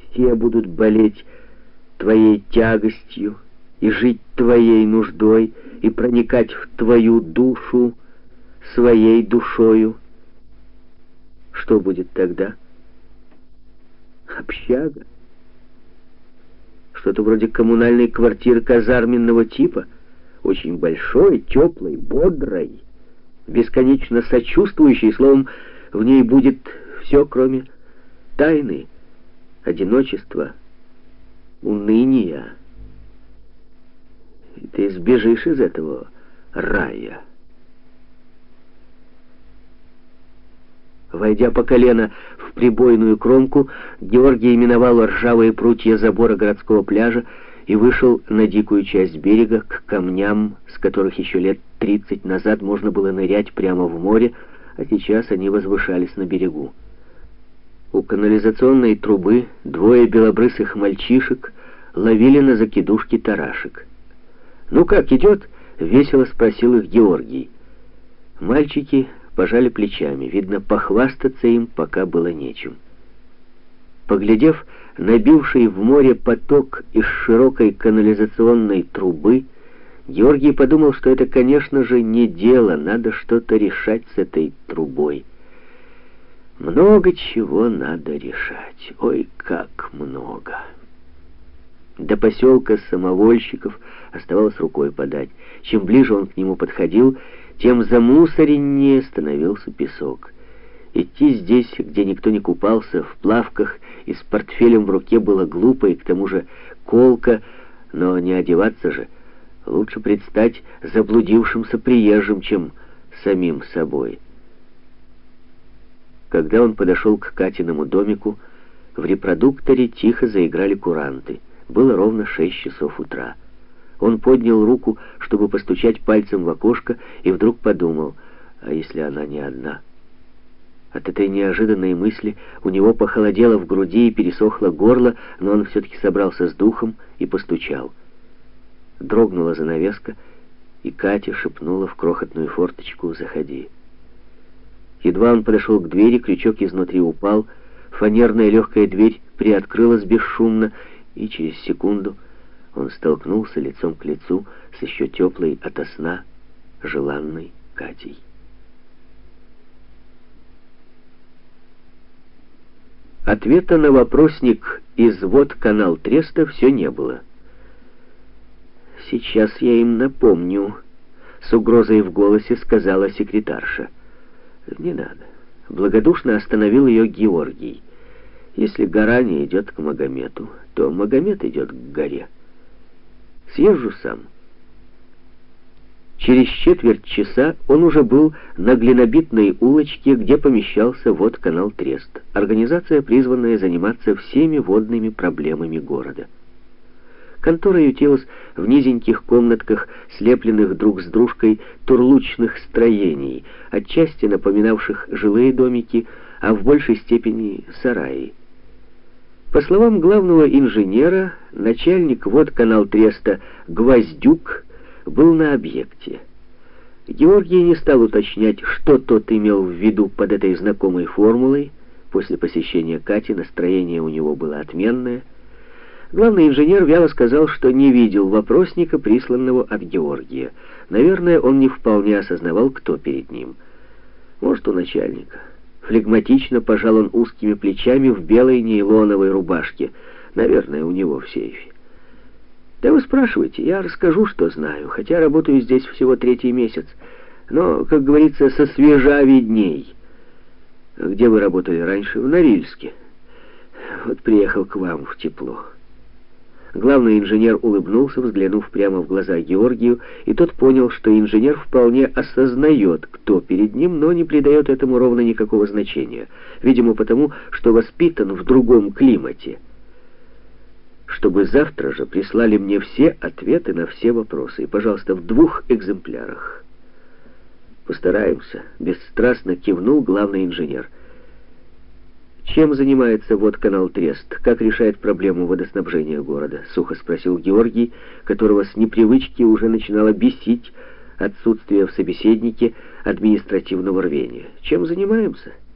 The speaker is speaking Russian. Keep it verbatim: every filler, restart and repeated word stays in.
все будут болеть твоей тягостью и жить твоей нуждой, и проникать в твою душу своей душою. Что будет тогда? Общага? Что-то вроде коммунальной квартиры казарменного типа, очень большой, теплой, бодрой, бесконечно сочувствующей, словом, в ней будет все, кроме тайны, одиночества, уныния. И ты сбежишь из этого рая. Войдя по колено в прибойную кромку, Георгий миновал ржавые прутья забора городского пляжа и вышел на дикую часть берега к камням, с которых еще лет тридцать назад можно было нырять прямо в море, а сейчас они возвышались на берегу. У канализационной трубы двое белобрысых мальчишек ловили на закидушке тарашек. «Ну как, идет?» — весело спросил их Георгий. Мальчики пожали плечами. Видно, похвастаться им пока было нечем. Поглядев на бивший в море поток из широкой канализационной трубы, Георгий подумал, что это, конечно же, не дело, надо что-то решать с этой трубой. Много чего надо решать. Ой, как много! До поселка самовольщиков оставалось рукой подать. Чем ближе он к нему подходил, тем замусореннее становился песок. Идти здесь, где никто не купался, в плавках и с портфелем в руке было глупо, и к тому же колко, но не одеваться же. Лучше предстать заблудившимся приезжим, чем самим собой. Когда он подошел к Катиному домику, в репродукторе тихо заиграли куранты. Было ровно шесть часов утра. Он поднял руку, чтобы постучать пальцем в окошко, и вдруг подумал, а если она не одна? От этой неожиданной мысли у него похолодело в груди и пересохло горло, но он все-таки собрался с духом и постучал. Дрогнула занавеска, и Катя шепнула в крохотную форточку «Заходи». Едва он подошел к двери, крючок изнутри упал, фанерная легкая дверь приоткрылась бесшумно, и через секунду он столкнулся лицом к лицу с еще теплой ото сна желанной Катей. Ответа на вопросник из «Вот канал Треста» все не было. «Сейчас я им напомню», — с угрозой в голосе сказала секретарша. «Не надо». Благодушно остановил ее Георгий. «Если гора не идет к Магомету, то Магомет идет к горе. Съезжу сам». Через четверть часа он уже был на глинобитной улочке, где помещался «Вот канал Трест», организация, призванная заниматься всеми водными проблемами города. Контора ютилась в низеньких комнатках, слепленных друг с дружкой турлучных строений, отчасти напоминавших жилые домики, а в большей степени сараи. По словам главного инженера, начальник «Вот канал Треста» Гвоздюк был на объекте. Георгий не стал уточнять, что тот имел в виду под этой знакомой формулой. После посещения Кати настроение у него было отменное. Главный инженер вяло сказал, что не видел вопросника, присланного от Георгия. Наверное, он не вполне осознавал, кто перед ним. Может, у начальника. Флегматично пожал он узкими плечами в белой нейлоновой рубашке. Наверное, у него в сейфе. Да вы спрашивайте, я расскажу, что знаю, хотя работаю здесь всего третий месяц. Но, как говорится, со свежа видней. Где вы работали раньше? В Норильске. Вот приехал к вам в тепло. Главный инженер улыбнулся, взглянув прямо в глаза Георгию, и тот понял, что инженер вполне осознает, кто перед ним, но не придает этому ровно никакого значения, видимо потому, что воспитан в другом климате. Чтобы завтра же прислали мне все ответы на все вопросы, и, пожалуйста, в двух экземплярах. Постараемся, бесстрастно кивнул главный инженер. «Чем занимается «Вот канал Трест»? Как решает проблему водоснабжения города?» — сухо спросил Георгий, которого с непривычки уже начинало бесить отсутствие в собеседнике административного рвения. «Чем занимаемся?»